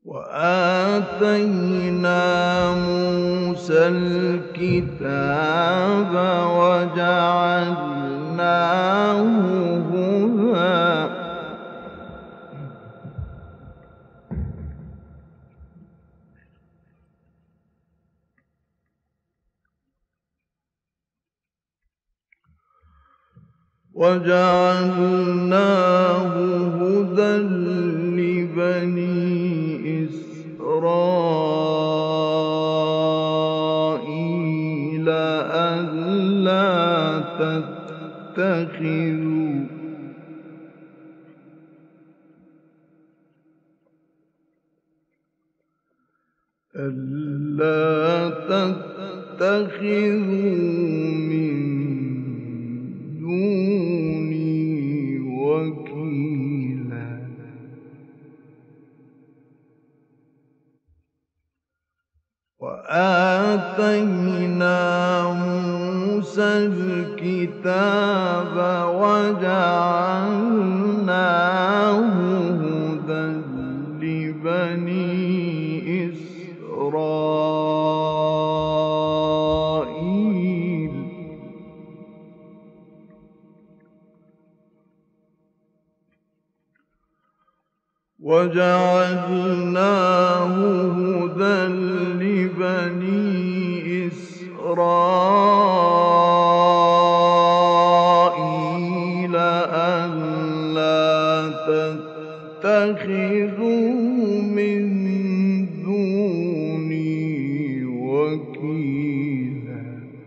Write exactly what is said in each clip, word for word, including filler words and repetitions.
وآتينا موسى الكتاب وجعلناه هدى وجعلناه هدى لبني إسرائيل ألا تتخذوا ألا تتخذوا من دوني وكيلا وآتينا موسى الكتاب وجعلناه هدى لبني إسرائيل وجعلناه هدى لبني إسرائيل ألا تتخذوا من دوني وكيلا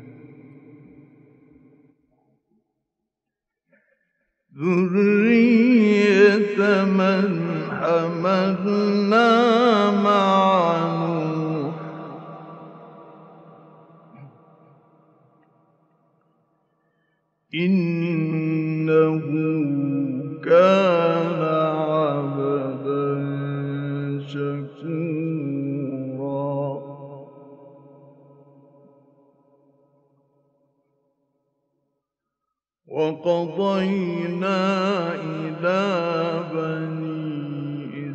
ذرية من حملنا مع نوح إنه كان عبدا شكورا وقضينا إلى بني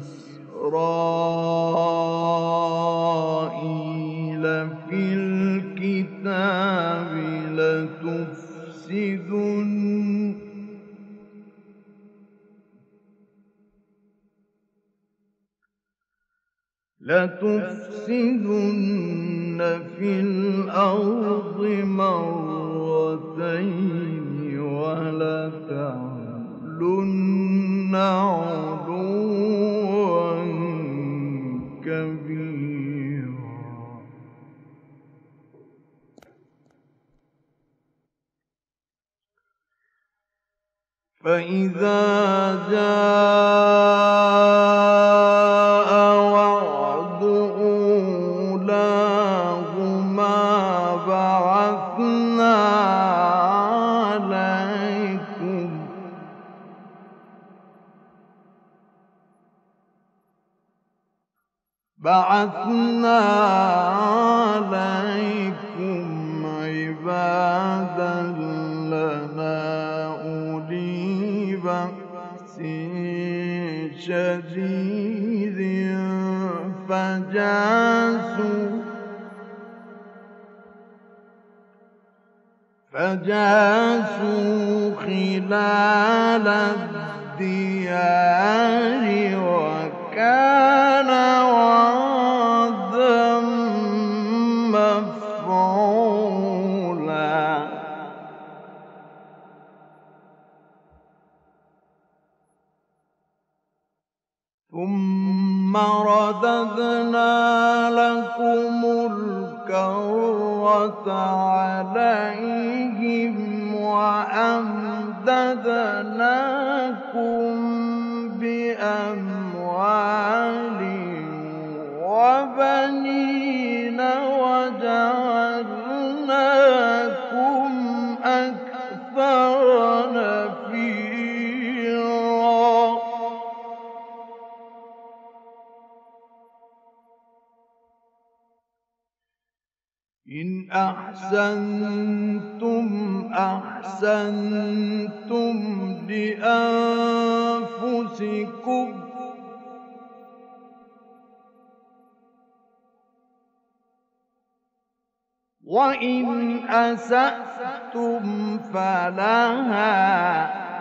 إسرائيل في الكتاب لتفسدن لتفسدن في الأرض مرتين ولتعلن علوا كبيرا فإذا جاء وعد أولاهما بعثنا عليكم بعثنا عليكم عبادا لنا أولي بأس شديد فجاسوا فجاسوا خلال الديار وكان وعدا مفعولا ثم رددنا لكم الكرة عليهم وأمددناكم بأموال وبنين وجعلناكم أكثر نفيرا إن أحسنتم أحسنتم لأنفسكم وإن أسأتم فلها.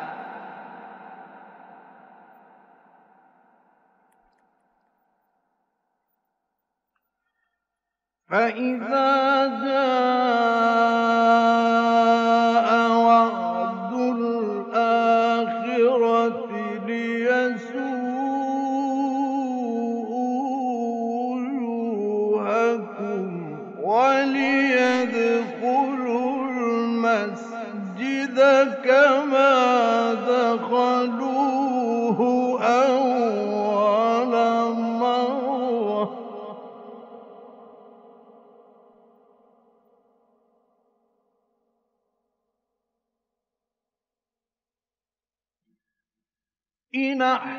فإذا جاء وعد الآخرة ليسوءوا وجوهكم وليدخلوا المسجد كما دخلوه أول مرة إن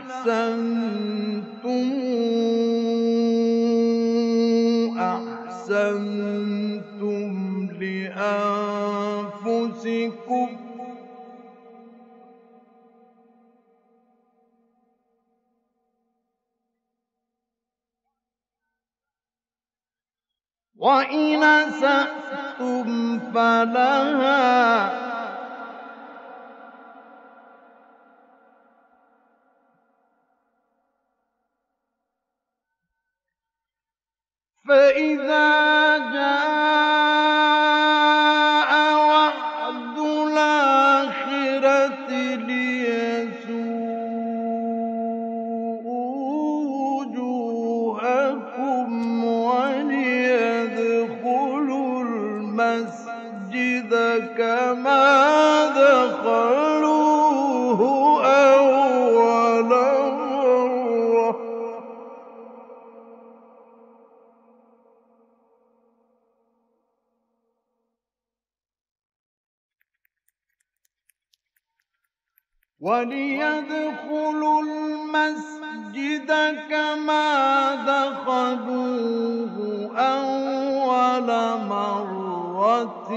أحسنتم أحسنتم لأنفسكم وإن أسأتم فلها. فإذا جاء وعد الآخرة ليسوءوا وجوهكم وليدخلوا المسجد كما دخلوه أول مرة وليدخلوا المسجد كما دخلوه أول مرة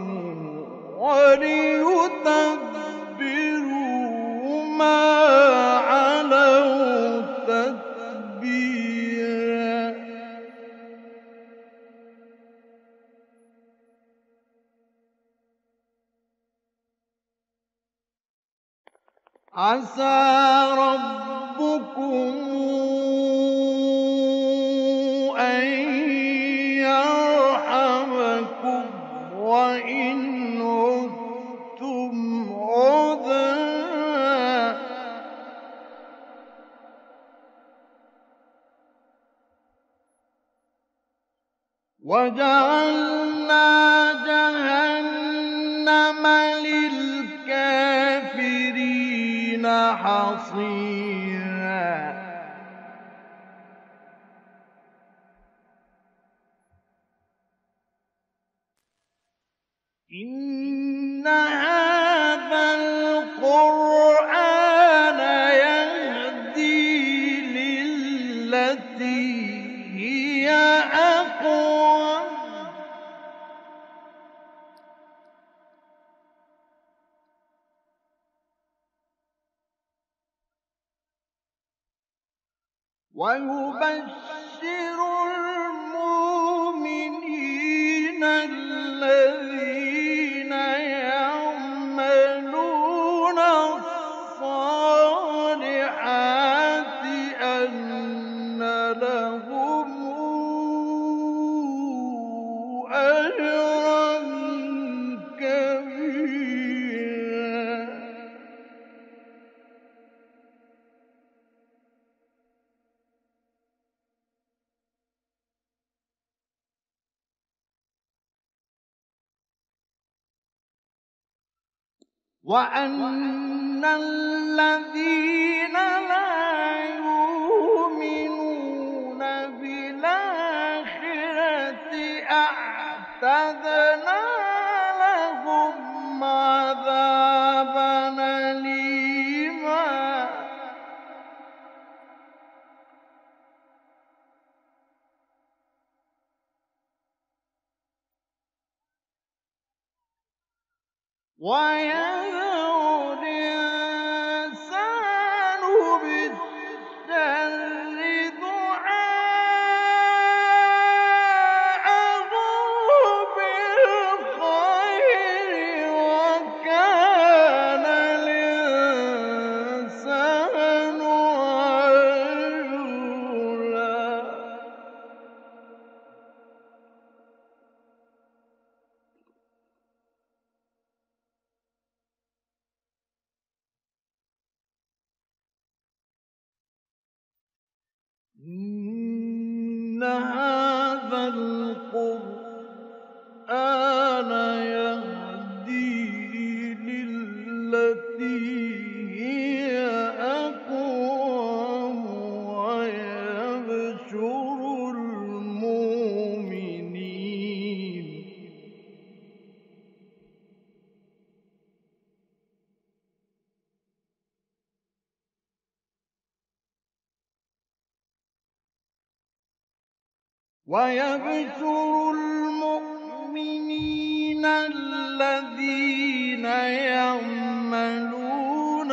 وليتبروا ما علوا تتبيرا. عسى ربكم أن يرحمكم وإن عدتم عدنا وجعلنا جهنم للكافرين حصيرا. إن هذا القرآن يهدي للتي هي أقوم ويبشر المؤمنين الذين يعملون الصالحات أن لهم أجرا كبيرا. وأن الذين لا يؤمنون بالآخرة أعتدنا لهم عذابا أليما. ويدعو الإنسان بالشر دعاءه بالخير إن هذا القرآن يهدي للتي هي أقوم ويبشر المؤمنين ويبشر المؤمنين الذين يعملون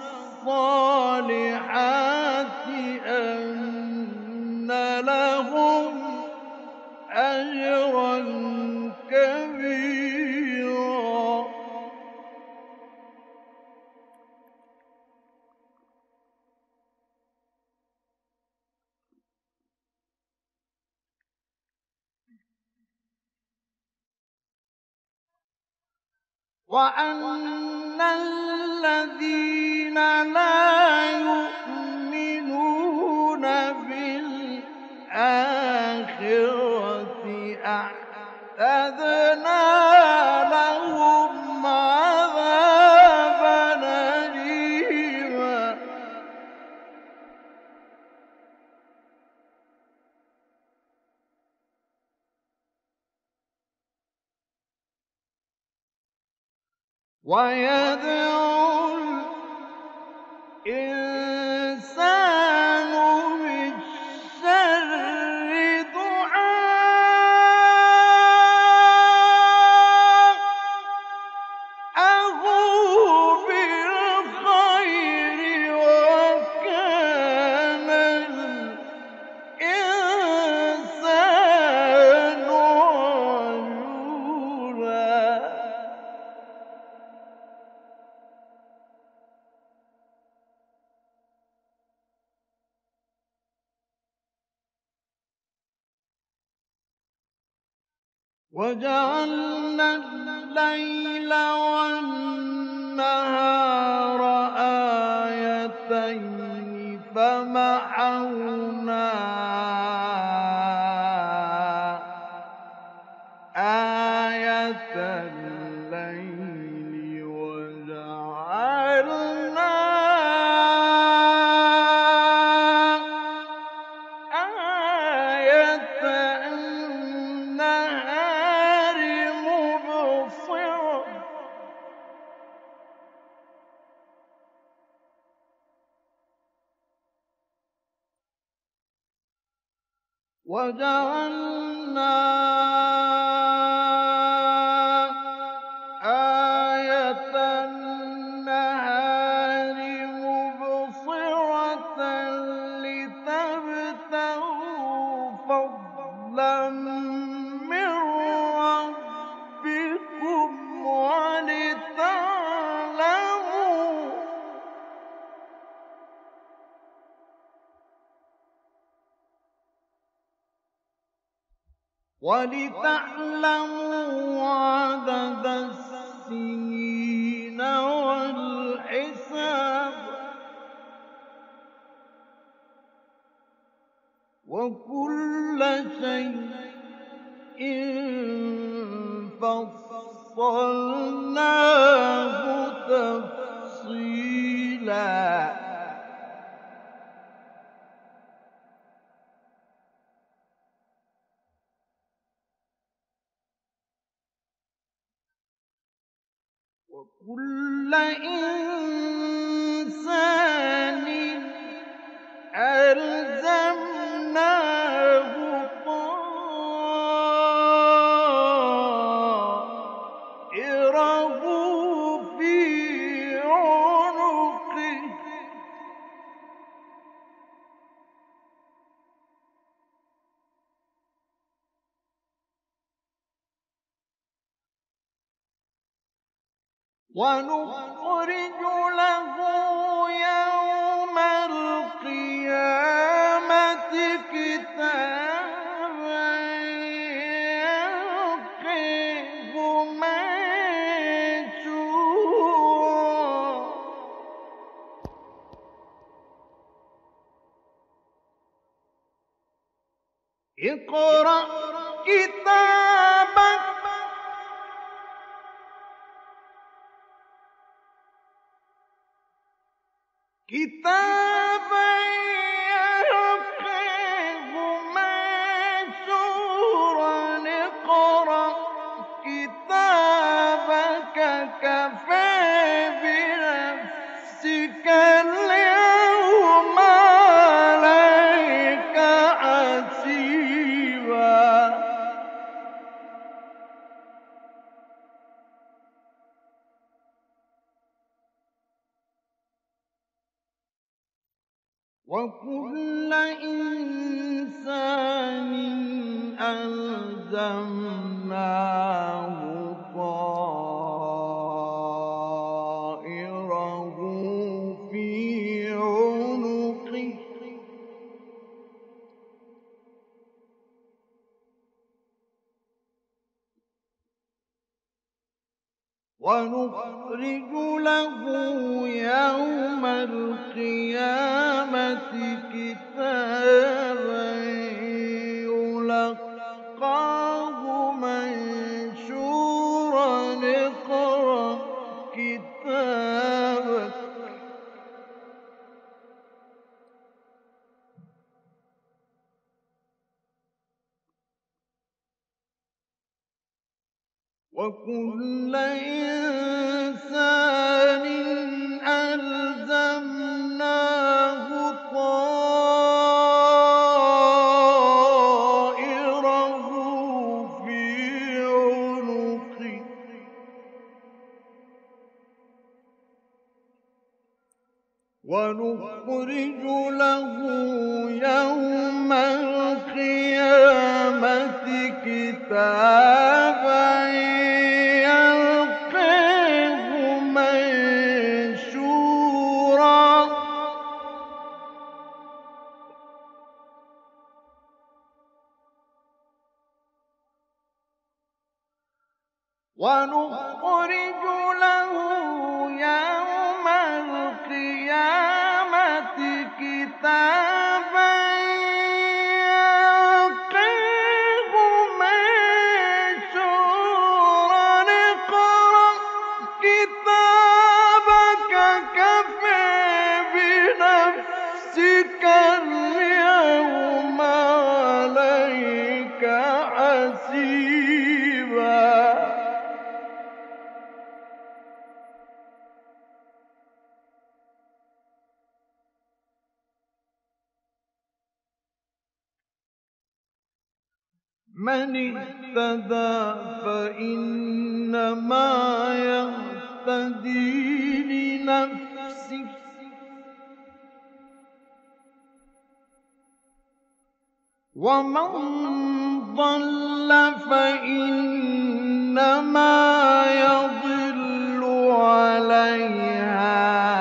الصالحات أن لهم أجرا كبيرا وأن الذين لا يؤمنون بالآخرة أعتدنا لهم عذابا أليما ويدعو الإنسان بالشر دعاءه بالخير وكان الإنسان عجولا وجعلنا الليل والنهار آيتين فمحونا آية الليل وجعلنا آية النهار مبصرة وجعلنا آية النهار مبصرة لتبتغوا فضلا من ربكم ولتعلموا ولتعلموا عدد السنين والحساب وكل شيء فصلناه تفصيلا وكل إنسان ألزمناه طائره في عنقه ونخرج له يوم القيامة كتابا يلقيه منشورا اقرأ كتابك كتابا يلقيه منشورا اقرأ كتابك كفى بنفسك اليوم عليك حسيبا وكل إنسان ألزمناه طائره في عنقه ونخرج له يوم القيامة كتابا يلقاه منشورا اقرأ كتابك وكل إنسان ألزمناه طائره في عنقه ونخرج له يوم القيامة كتابا يلقيه منشورا ونخرج له يوم القيامة كتابا يلقيه منشورا اقرأ كتابك كفى بنفسك اليوم عليك حسيبا من اهتدى فإنما يهتدي لنفسه ومن ضل فإنما يضل عليها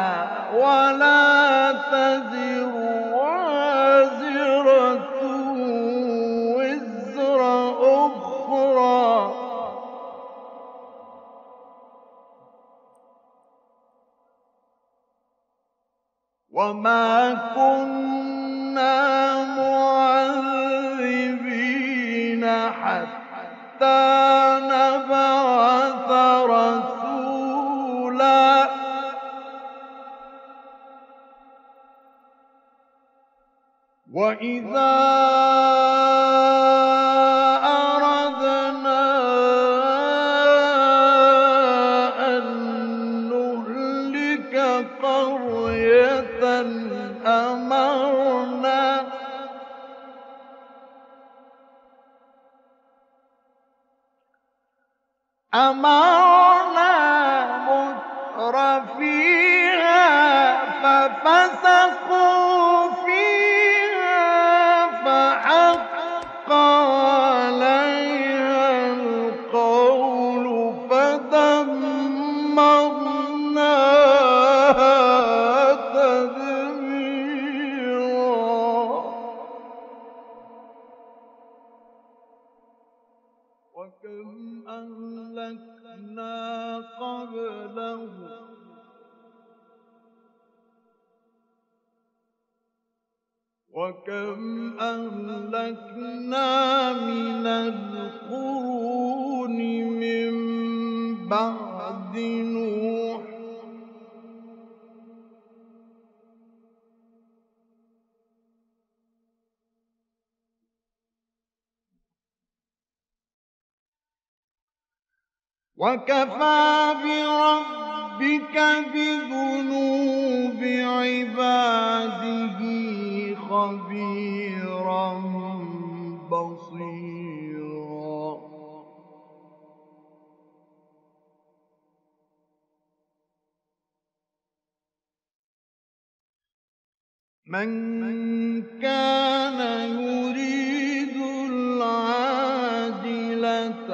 ولا تزر وازرة وزر أخرى وما كنا معذبين حتى نبعث رسولا وإذا أردنا أن نهلك قرية أمرنا أمرنا مترفيها ففسقوا فيها فحق عليها القول فدمرناها تدميرا وكم أهلكنا قبلهم وكم أهلكنا من القرون من بعد نوح وكفى بربك بذنوب عباده خبيرا بصيرا. من كان يريد العاجلة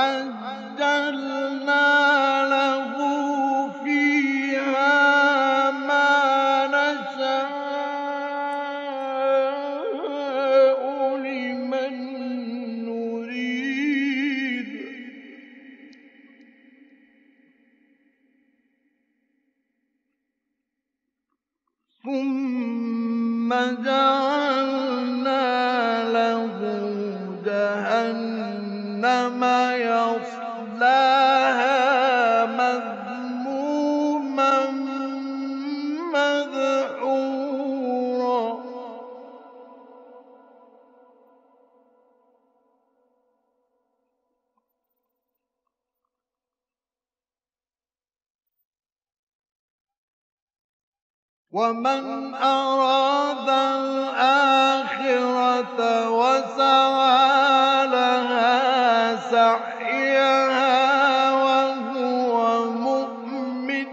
عجلنا له فيها ما نشاء لمن نريد ثم جعلنا له جهنم يصلاها مذموما مدحورا. ومن أراد الآخرة وسعى لها سعيها وهو مؤمن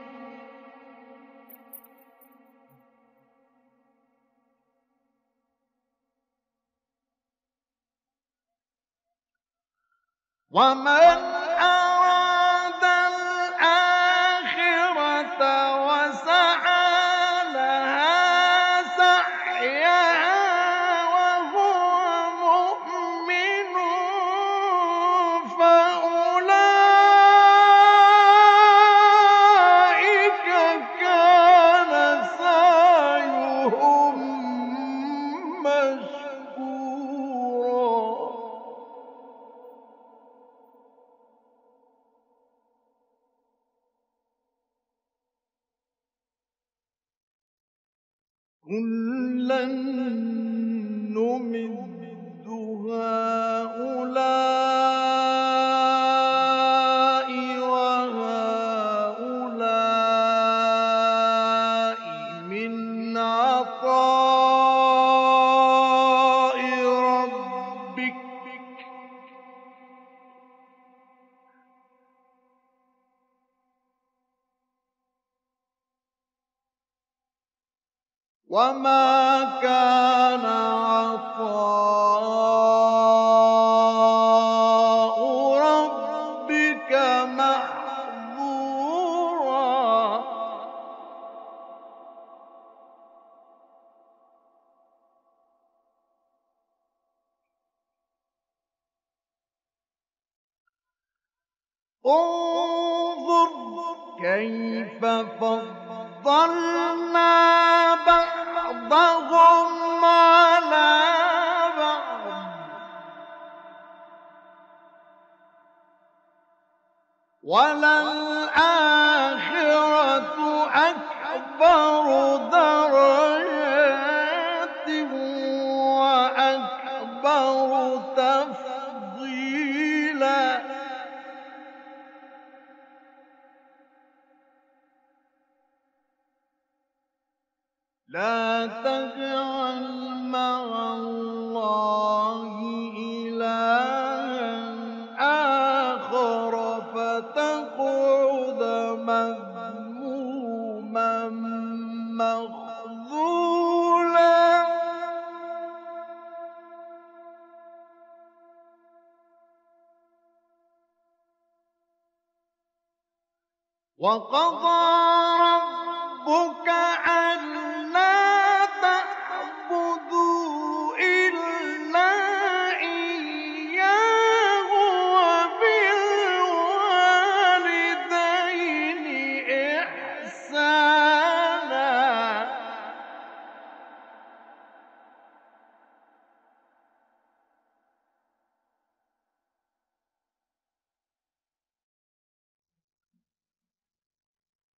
ومن أراد الآخرة وسعى كُلًّا نُّمِدُّ هَٰؤُلَاءِ وَهَٰؤُلَاءِ مِنْ عَطَاءِ رَبِّكَ ۚ وَمَا كَانَ عَطَاءُ رَبِّكَ مَحْظُورًا. انظُرْ كَيْفَ فَضَّلْنَا بَعْضَهُمْ عَلَىٰ بَعْضٍ ۚ وَلَلْآخِرَةُ أَكْبَرُ دَرَجَاتٍ وَأَكْبَرُ تَفْضِيلًا. لَا تَجْعَلْ مَعَ اللَّهِ إِلَٰهًا آخَرَ فَتَقْعُدَ مَذْمُومًا مَّخْذُولًا. وَقَضَىٰ رَبُّكَ أَلَّا تَعْبُدُوا إِلَّا إِيَّاهُ وَبِالْوَالِدَيْنِ إِحْسَانًا.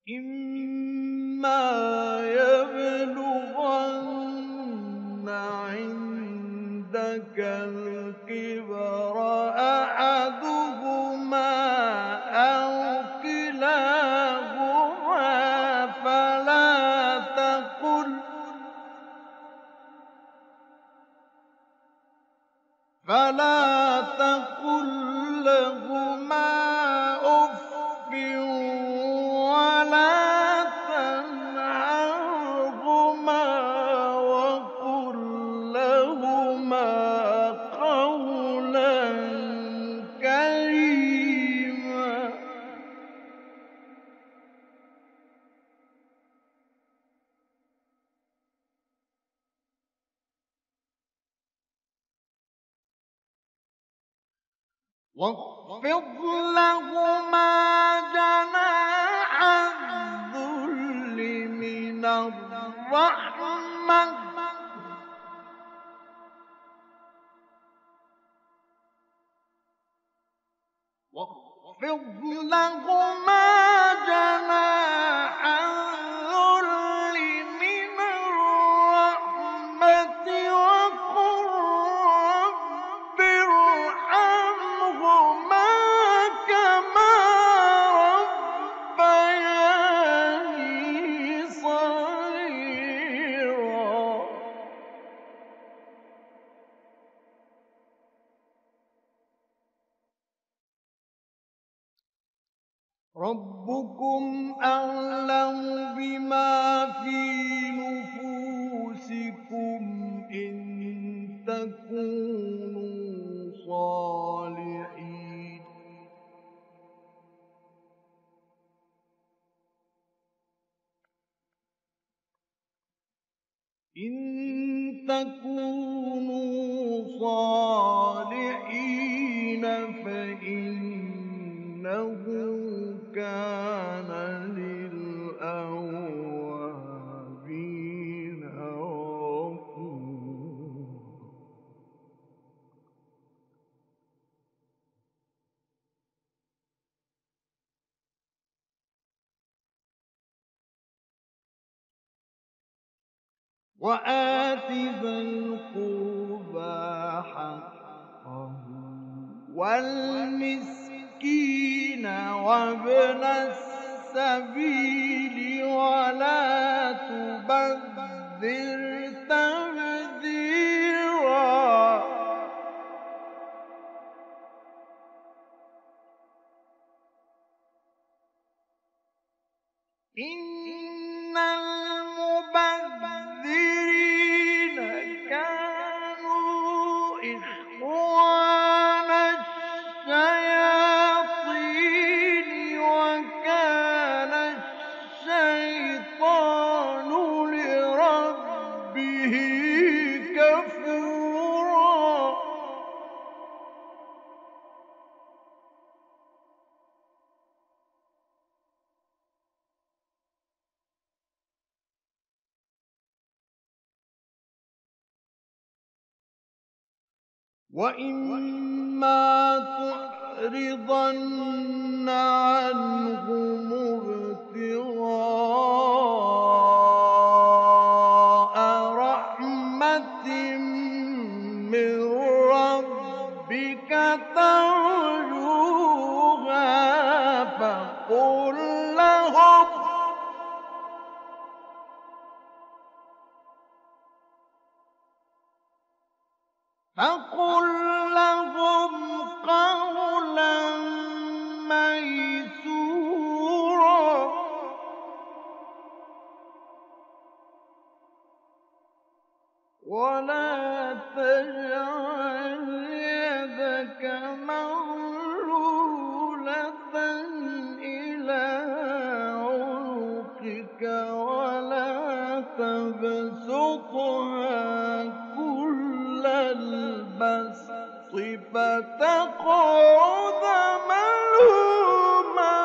إِمَّا يَبْلُغَنَّ عِندَكَ الْكِبَرَ أَحَدُهُمَا أَوْ كِلَاهُمَا فَلَا تَقُل فَلَا تَقُل لَّهُمَا أُفٍّ وَلَا تَنْهَرْهُمَا وَقُل لَّهُمَا قَوْلًا كَرِيمًا. واخفض لهما جناح الذل من الرحمة واخفض لهما جناح الذل من الرحمة وقل رب ارحمهما كما ربياني صغيرا. ربكم أعلم بما في نفوسكم إن تكونوا صالحين إن تكونوا صالحين فإنه كان للأوابين غفورا. وآت ذا القربى حقه والمسكين وابن السبيل ولا تبذر تبذيرا. إن المبذرين كانوا إخوان الشياطين وكان الشيطان لربه كفورا. وَإِمَّا تُعْرِضَنَّ عَنْهُمُ ابْتِغَاءَ رَحْمَةٍ مِّن رَّبِّكَ تَرْجُوهَا فَقُل لَّهُمْ فَقُل لَّهُمْ قَوْلًا مَّيْسُورًا. وَلَا تَجْعَلْ يَدَكَ مَغْلُولَةً إِلَىٰ عُنُقِكَ وَلَا تَبْسُطْهَا كُلَّ الْبَسْطِ فَتَقْعُدَ مَلُومًا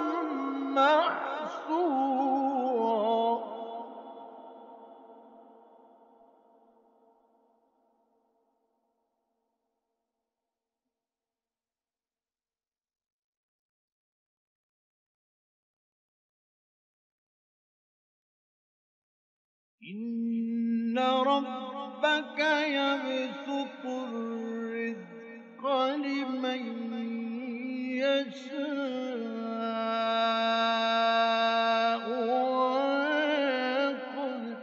مَّحْسُورًا. إن ربك يبسط الرزق لمن يشاء ويقدر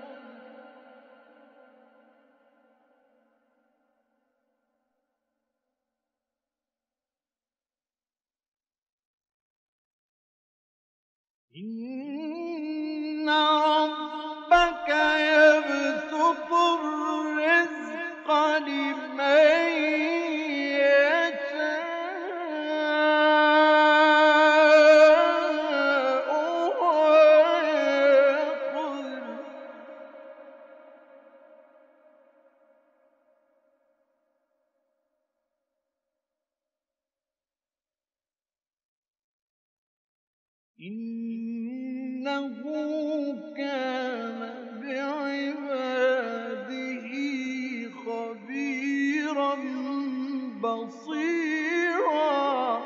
إن ربك يبسط الرزق لمن يشاء ويقدر إنه كان بعباده خبيرا بصيرا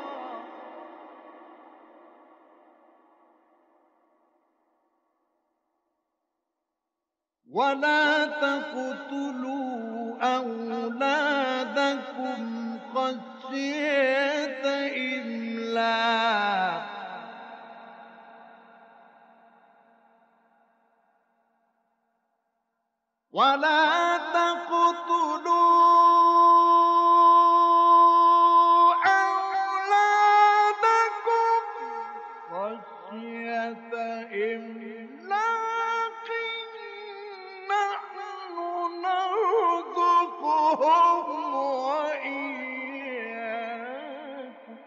ولا تقتلوا أولادكم خشية إملاق ولا تقتلوا أولادكم خشية إملاق نحن نرزقهم وإياكم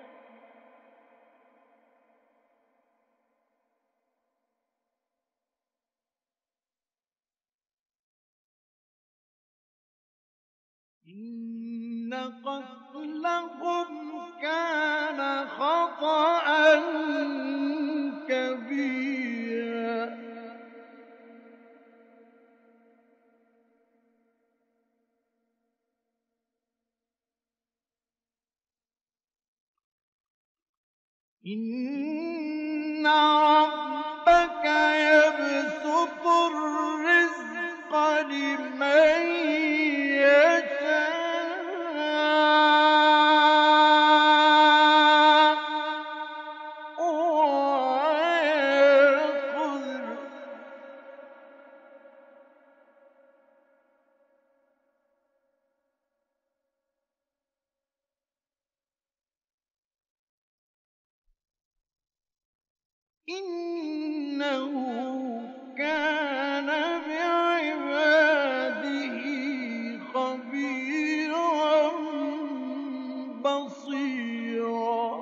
إن قتلهم كان خطأ كبيرا إن ربك يبسط الرزق لمن يشاء ويقدر إنه كان بعباده خبيرا بصيرا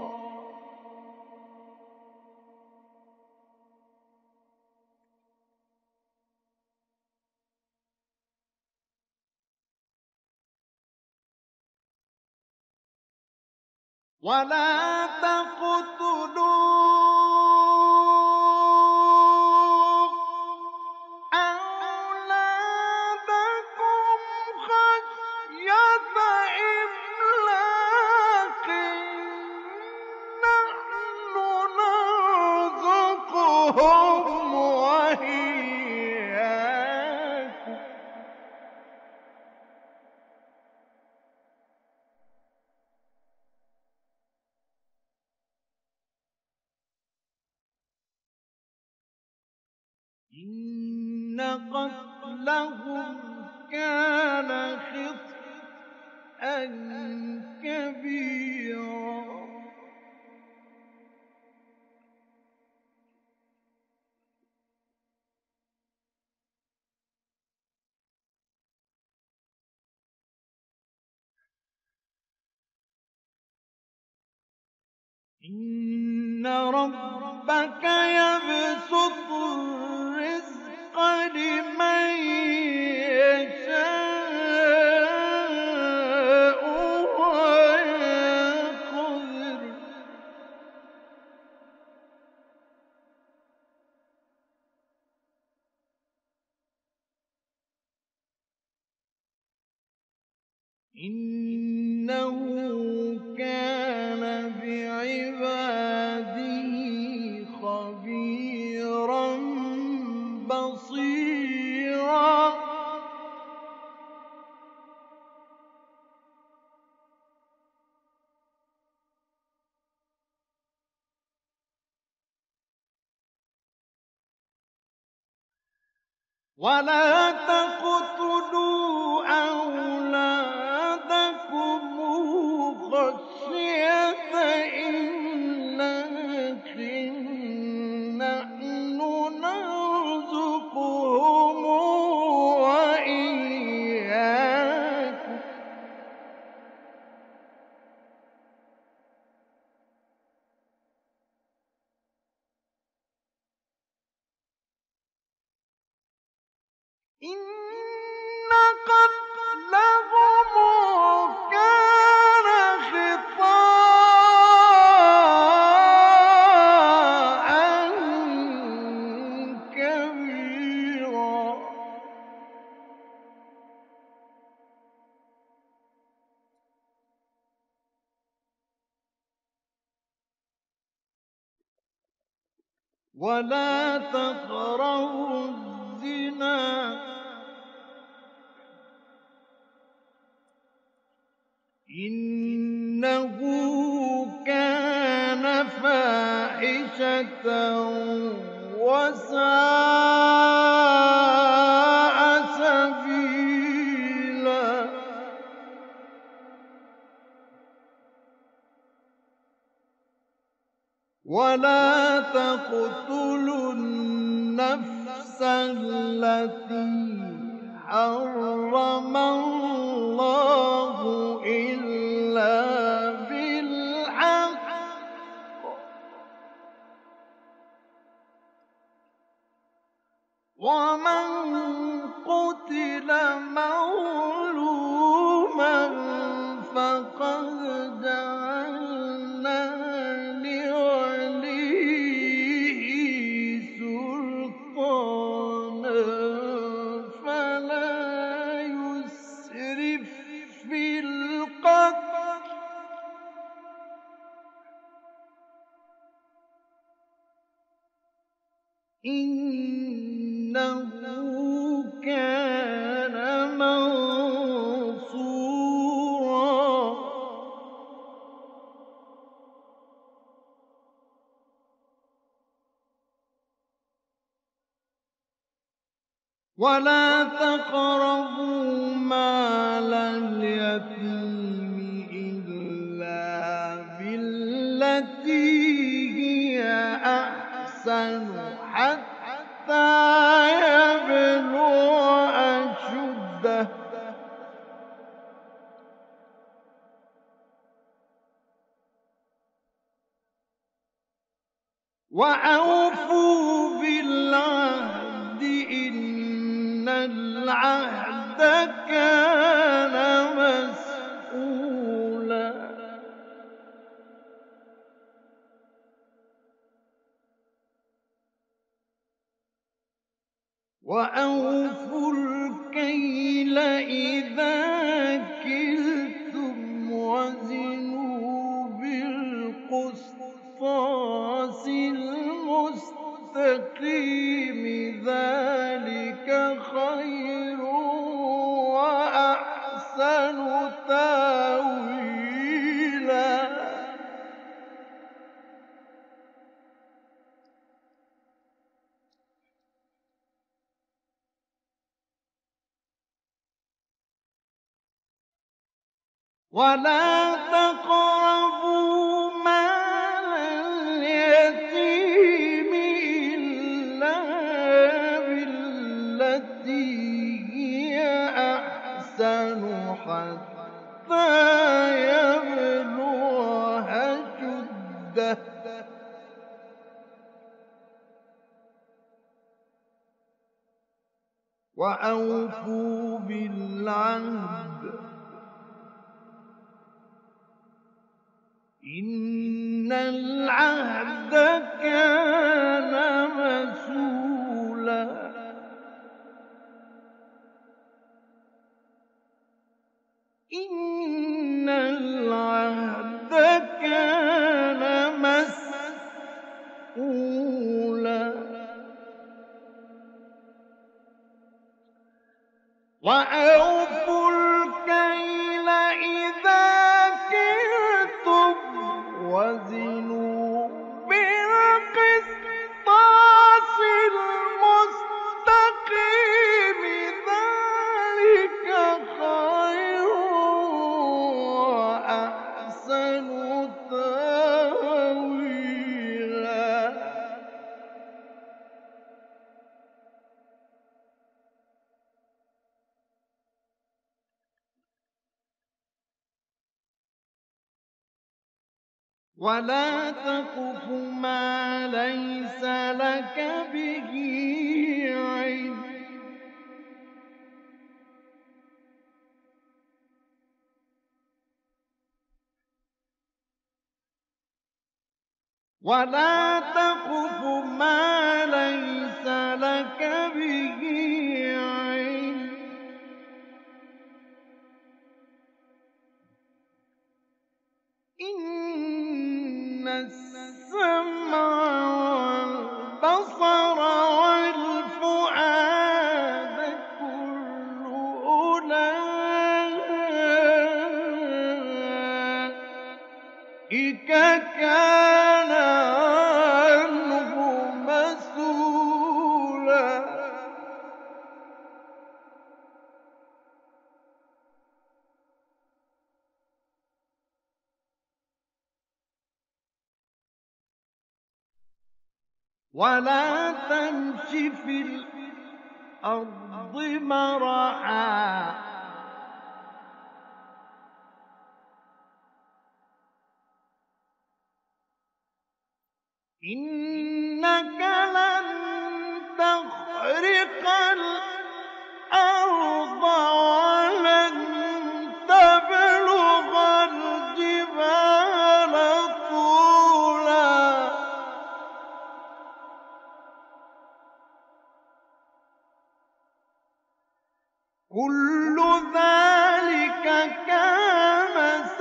ولا تقتلوا أولادكم خشية إملاق نحن نرزقهم وإياكم إن قتلهم كان خطأ كبيرا إن ربك يبسط الرزق لمن يشاء ويقدر إنه كان بعباده خبيرا بصيرا ولا تقتلوا أولادكم خشية إملاق، نحن نرزقهم وإياكم، إن قتلهم كان خطأ كبيرا. ولا تقربوا الزنا إنه كان فاحشة وساء سبيلا. ولا تقتلوا النفس التي حرم الله إلا بالحق، ومن قتل مظلوما فقد جعلنا لوليه سلطانا فلا يسرف في القتل، إنه كان منصورا. ولا تقربوا مال اليتيم إلا بالتي هي أحسن حتى يبلغ أشده، وأوفوا بالعهد إن العهد كان مسؤولا. وأوفوا الكيل إذا كلتم وزنوا بالقسطاس المستقيم، ذلك خير وأحسن تأويلا. ولا تقربوا مال اليتيم إلا بالتي هي أحسن حتى يبلغ أشده، وأوفوا بالعهد إن العهد كان مسؤولا. إن العهد كان مسؤولا. وأوفوا الكيل إذا كلتم وزنوا بالقسطاس المستقيم، ولا تقف ما ليس لك به علم ولا تقف ما ليس لك به علم إن السمع والبصر والفؤاد كل أولئك كان عنه مسؤولا ولا تمش في الأرض مرحا إنك لن تخرق الأرض ولن تبلغ الجبال طولا كل ذلك كان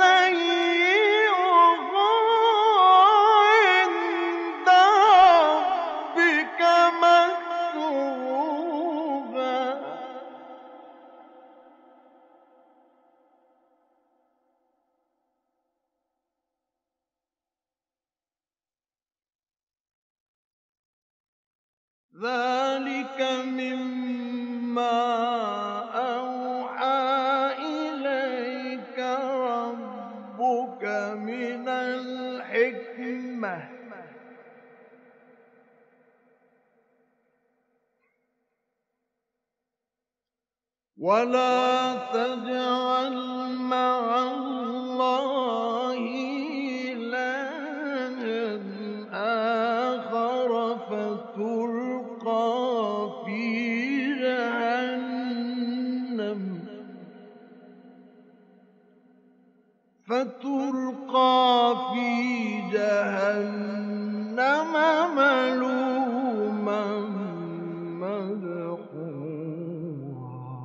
سيئه عند ربك مكروها ذلك مما أوحى إليك ربك من الحكمة ولا تجعل مع الله إلها آخر فتلقى في جهنم فتلقى في جهنم ملوما مدحورا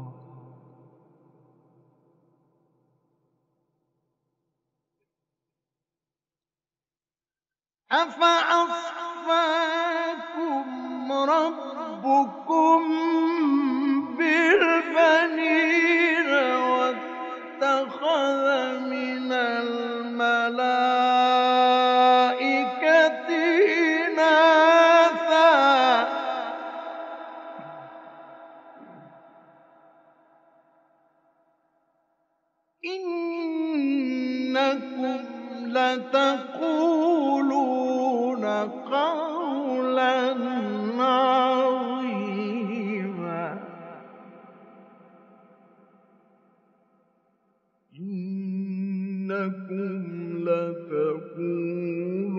أفأصفاكم ربكم بالبنين واتخذ من الملائكة إناثا إنكم لتقولون قولا عظيما إنكم لتقولون